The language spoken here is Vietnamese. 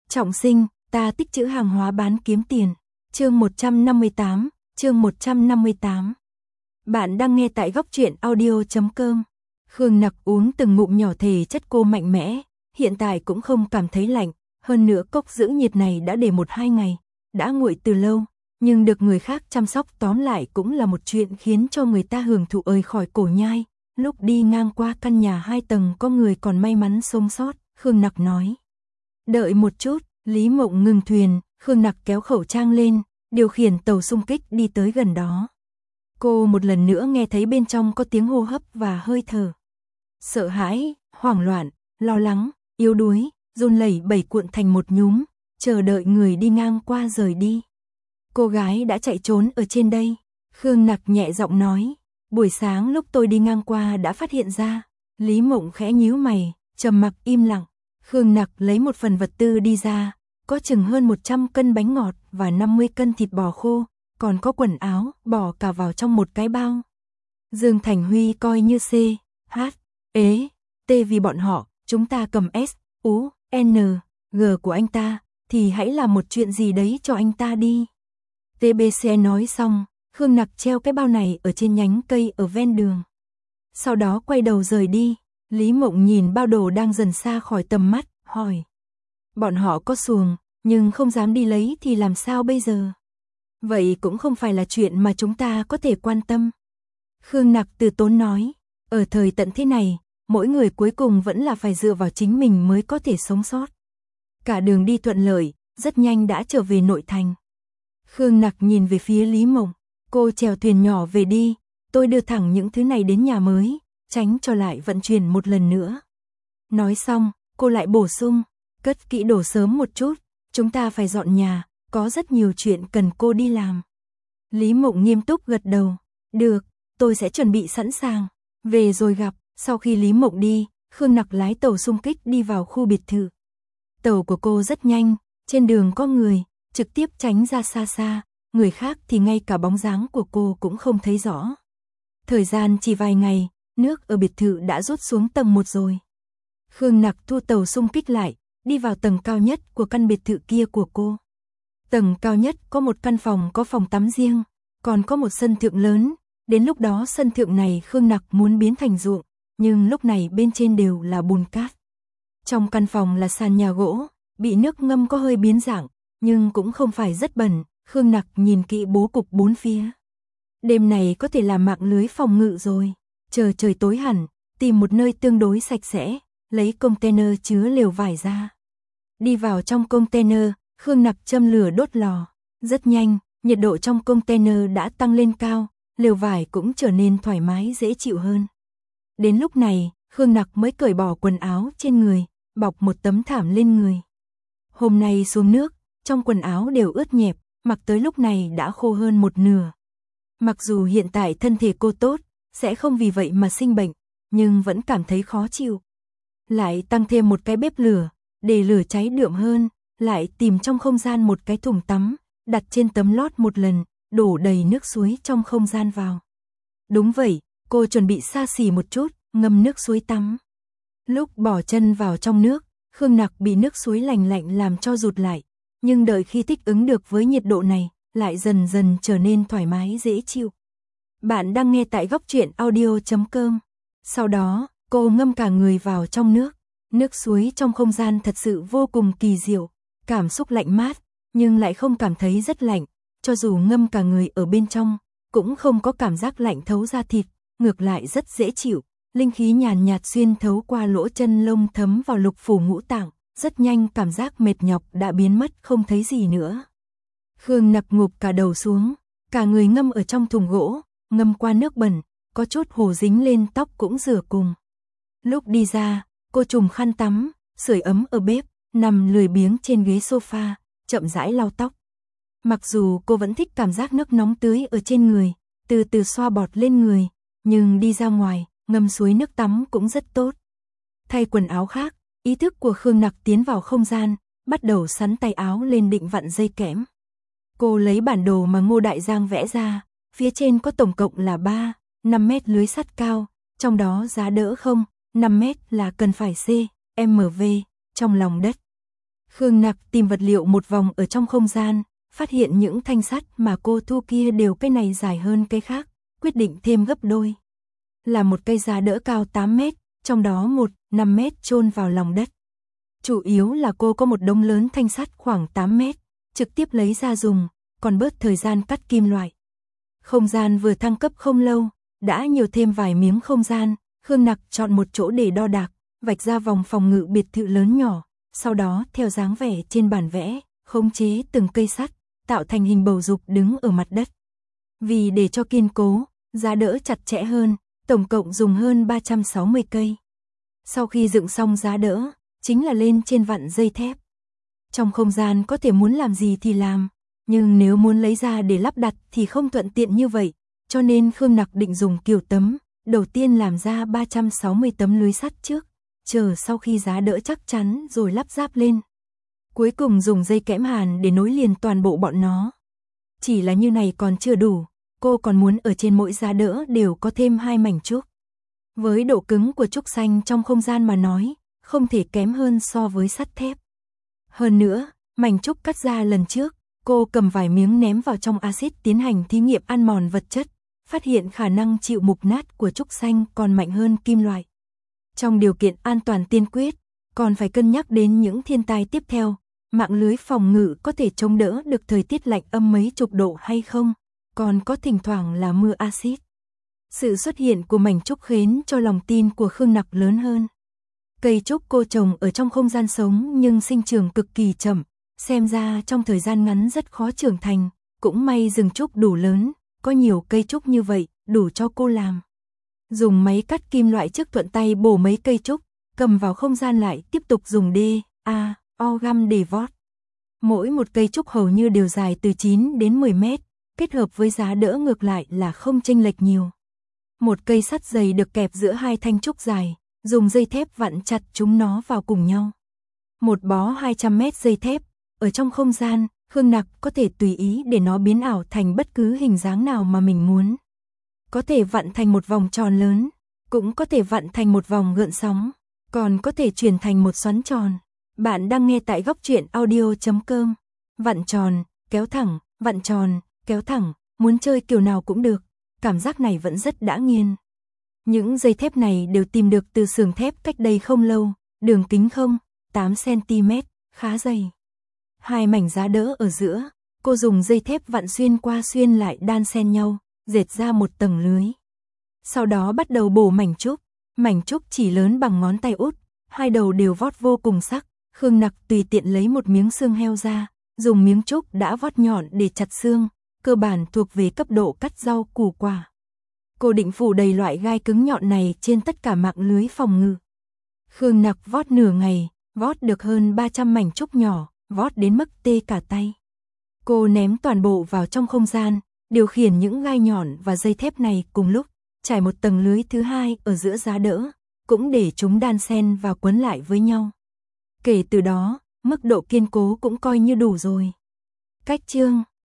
Trọng sinh, ta tích trữ hàng hóa bán kiếm tiền. Chương 158. Bạn đang nghe tại góc truyện audio.com. Khương Nặc uống từng ngụm nhỏ thể chất cô mạnh mẽ, hiện tại cũng không cảm thấy lạnh, hơn nữa cốc giữ nhiệt này đã để 1-2 ngày, đã nguội từ lâu, nhưng được người khác chăm sóc tóm lại cũng là một chuyện khiến cho người ta hưởng thụ ơi khỏi cổ nhai. Lúc đi ngang qua căn nhà 2 tầng có người còn may mắn sống sót, Khương Nặc nói. Đợi một chút, Lý Mộng ngừng thuyền, Khương Nặc kéo khẩu trang lên, điều khiển tàu xung kích đi tới gần đó. Cô một lần nữa nghe thấy bên trong có tiếng hô hấp và hơi thở. Sợ hãi, hoảng loạn, lo lắng, yếu đuối, run lẩy bẩy cuộn thành một nhúm, chờ đợi người đi ngang qua rời đi. Cô gái đã chạy trốn ở trên đây, Khương Nặc nhẹ giọng nói. Buổi sáng lúc tôi đi ngang qua đã phát hiện ra. Lý Mộng khẽ nhíu mày, trầm mặc im lặng. Khương Nặc lấy một phần vật tư đi ra, có chừng hơn 100 cân bánh ngọt và 50 cân thịt bò khô, còn có quần áo, bỏ cả vào trong một cái bao. Dương Thành Huy coi như C, H, E, T vì bọn họ, chúng ta cầm S, U, N, G của anh ta, thì hãy làm một chuyện gì đấy cho anh ta đi. TBC nói xong, Khương Nặc treo cái bao này ở trên nhánh cây ở ven đường. Sau đó quay đầu rời đi, Lý Mộng nhìn bao đồ đang dần xa khỏi tầm mắt, hỏi. Bọn họ có xuồng, nhưng không dám đi lấy thì làm sao bây giờ? Vậy cũng không phải là chuyện mà chúng ta có thể quan tâm. Khương Nặc từ tốn nói, ở thời tận thế này, mỗi người cuối cùng vẫn là phải dựa vào chính mình mới có thể sống sót. Cả đường đi thuận lợi, rất nhanh đã trở về nội thành. Khương Nặc nhìn về phía Lý Mộng, cô chèo thuyền nhỏ về đi, tôi đưa thẳng những thứ này đến nhà mới, tránh cho lại vận chuyển một lần nữa. Nói xong, cô lại bổ sung, cất kỹ đồ sớm một chút, chúng ta phải dọn nhà, có rất nhiều chuyện cần cô đi làm. Lý Mộng nghiêm túc gật đầu, được, tôi sẽ chuẩn bị sẵn sàng, về rồi gặp. Sau khi Lý Mộng đi, Khương Nặc lái tàu xung kích đi vào khu biệt thự. Tàu của cô rất nhanh, trên đường có người, trực tiếp tránh ra xa xa, người khác thì ngay cả bóng dáng của cô cũng không thấy rõ. Thời gian chỉ vài ngày, nước ở biệt thự đã rút xuống tầng 1 rồi. Khương Nặc thu tàu xung kích lại, đi vào tầng cao nhất của căn biệt thự kia của cô. Tầng cao nhất có một căn phòng có phòng tắm riêng, còn có một sân thượng lớn, đến lúc đó sân thượng này Khương Nặc muốn biến thành ruộng, nhưng lúc này bên trên đều là bùn cát. Trong căn phòng là sàn nhà gỗ, bị nước ngâm có hơi biến dạng, nhưng cũng không phải rất bẩn, Khương Nặc nhìn kỹ bố cục bốn phía. Đêm này có thể làm mạng lưới phòng ngự rồi, chờ trời tối hẳn, tìm một nơi tương đối sạch sẽ, lấy container chứa lều vải ra. Đi vào trong container, Khương Nặc châm lửa đốt lò, rất nhanh, nhiệt độ trong container đã tăng lên cao, lều vải cũng trở nên thoải mái dễ chịu hơn. Đến lúc này, Khương Nặc mới cởi bỏ quần áo trên người, bọc một tấm thảm lên người. Hôm nay xuống nước, trong quần áo đều ướt nhẹp, mặc tới lúc này đã khô hơn một nửa. Mặc dù hiện tại thân thể cô tốt, sẽ không vì vậy mà sinh bệnh, nhưng vẫn cảm thấy khó chịu. Lại tăng thêm một cái bếp lửa, để lửa cháy đượm hơn, lại tìm trong không gian một cái thùng tắm, đặt trên tấm lót một lần, đổ đầy nước suối trong không gian vào. Đúng vậy, cô chuẩn bị xa xỉ một chút, ngâm nước suối tắm. Lúc bỏ chân vào trong nước, Khương Nặc bị nước suối lạnh lạnh làm cho rụt lại, nhưng đợi khi thích ứng được với nhiệt độ này, lại dần dần trở nên thoải mái dễ chịu. Bạn đang nghe tại góc truyện audio.com. Sau đó, cô ngâm cả người vào trong nước. Nước suối trong không gian thật sự vô cùng kỳ diệu, cảm xúc lạnh mát, nhưng lại không cảm thấy rất lạnh, cho dù ngâm cả người ở bên trong, cũng không có cảm giác lạnh thấu da thịt, ngược lại rất dễ chịu. Linh khí nhàn nhạt xuyên thấu qua lỗ chân lông thấm vào lục phủ ngũ tạng, rất nhanh cảm giác mệt nhọc đã biến mất không thấy gì nữa. Khương Nặc ngụp cả đầu xuống, cả người ngâm ở trong thùng gỗ, ngâm qua nước bẩn, có chút hồ dính lên tóc cũng rửa cùng. Lúc đi ra, cô trùm khăn tắm, sưởi ấm ở bếp, nằm lười biếng trên ghế sofa, chậm rãi lau tóc. Mặc dù cô vẫn thích cảm giác nước nóng tưới ở trên người, từ từ xoa bọt lên người, nhưng đi ra ngoài, ngâm suối nước tắm cũng rất tốt. Thay quần áo khác, ý thức của Khương Nặc tiến vào không gian, bắt đầu sắn tay áo lên định vặn dây kẽm. Cô lấy bản đồ mà Ngô Đại Giang vẽ ra, phía trên có tổng cộng là 3-5 mét lưới sắt cao, trong đó giá đỡ 5 mét là cần phải CMV, trong lòng đất. Khương Nặc tìm vật liệu một vòng ở trong không gian, phát hiện những thanh sắt mà cô thu kia đều cái này dài hơn cái khác, quyết định thêm gấp đôi. Là một cây giá đỡ cao 8 mét, trong đó 5 mét chôn vào lòng đất. Chủ yếu là cô có một đống lớn thanh sắt khoảng 8 mét, trực tiếp lấy ra dùng, còn bớt thời gian cắt kim loại. Không gian vừa thăng cấp không lâu, đã nhiều thêm vài miếng không gian, Khương Nặc chọn một chỗ để đo đạc, vạch ra vòng phòng ngự biệt thự lớn nhỏ, sau đó theo dáng vẻ trên bản vẽ, khống chế từng cây sắt, tạo thành hình bầu dục đứng ở mặt đất. Vì để cho kiên cố, giá đỡ chặt chẽ hơn, tổng cộng dùng hơn 360 cây. Sau khi dựng xong giá đỡ, chính là lên trên vặn dây thép. Trong không gian có thể muốn làm gì thì làm, nhưng nếu muốn lấy ra để lắp đặt thì không thuận tiện như vậy, cho nên Khương Nặc định dùng kiểu tấm, đầu tiên làm ra 360 tấm lưới sắt trước, chờ sau khi giá đỡ chắc chắn rồi lắp ráp lên. Cuối cùng dùng dây kẽm hàn để nối liền toàn bộ bọn nó. Chỉ là như này còn chưa đủ, cô còn muốn ở trên mỗi giá đỡ đều có thêm 2 mảnh trúc. Với độ cứng của trúc xanh trong không gian mà nói, không thể kém hơn so với sắt thép. Hơn nữa, mảnh trúc cắt ra lần trước, cô cầm vài miếng ném vào trong axit tiến hành thí nghiệm ăn mòn vật chất, phát hiện khả năng chịu mục nát của trúc xanh còn mạnh hơn kim loại. Trong điều kiện an toàn tiên quyết, còn phải cân nhắc đến những thiên tai tiếp theo, mạng lưới phòng ngự có thể chống đỡ được thời tiết lạnh âm mấy chục độ hay không, còn có thỉnh thoảng là mưa axit. Sự xuất hiện của mảnh trúc khiến cho lòng tin của Khương Nặc lớn hơn. Cây trúc cô trồng ở trong không gian sống nhưng sinh trưởng cực kỳ chậm, xem ra trong thời gian ngắn rất khó trưởng thành, cũng may rừng trúc đủ lớn, có nhiều cây trúc như vậy, đủ cho cô làm. Dùng máy cắt kim loại trước thuận tay bổ mấy cây trúc, cầm vào không gian lại tiếp tục dùng O găm để vót. Mỗi một cây trúc hầu như đều dài từ 9 đến 10 mét, kết hợp với giá đỡ ngược lại là không chênh lệch nhiều. Một cây sắt dày được kẹp giữa hai thanh trúc dài, dùng dây thép vặn chặt chúng nó vào cùng nhau. Một bó 200 mét dây thép, ở trong không gian, Khương Nặc có thể tùy ý để nó biến ảo thành bất cứ hình dáng nào mà mình muốn. Có thể vặn thành một vòng tròn lớn, cũng có thể vặn thành một vòng gợn sóng, còn có thể chuyển thành một xoắn tròn. Bạn đang nghe tại goctruyện.audio.com. Vặn tròn, kéo thẳng, vặn tròn, kéo thẳng, muốn chơi kiểu nào cũng được, cảm giác này vẫn rất đã nghiền. Những dây thép này đều tìm được từ xưởng thép cách đây không lâu, đường kính 8 cm, khá dày. Hai mảnh giá đỡ ở giữa, cô dùng dây thép vặn xuyên qua xuyên lại đan xen nhau, dệt ra một tầng lưới. Sau đó bắt đầu bổ mảnh trúc chỉ lớn bằng ngón tay út, hai đầu đều vót vô cùng sắc. Khương Nặc tùy tiện lấy một miếng xương heo ra, dùng miếng trúc đã vót nhọn để chặt xương, cơ bản thuộc về cấp độ cắt rau củ quả. Cô định phủ đầy loại gai cứng nhọn này trên tất cả mạng lưới phòng ngự. Khương Nặc vót nửa ngày, vót được hơn 300 mảnh trúc nhỏ, vót đến mức tê cả tay. Cô ném toàn bộ vào trong không gian, điều khiển những gai nhọn và dây thép này cùng lúc, trải một tầng lưới thứ hai ở giữa giá đỡ, cũng để chúng đan xen và quấn lại với nhau. Kể từ đó, mức độ kiên cố cũng coi như đủ rồi. Cách chương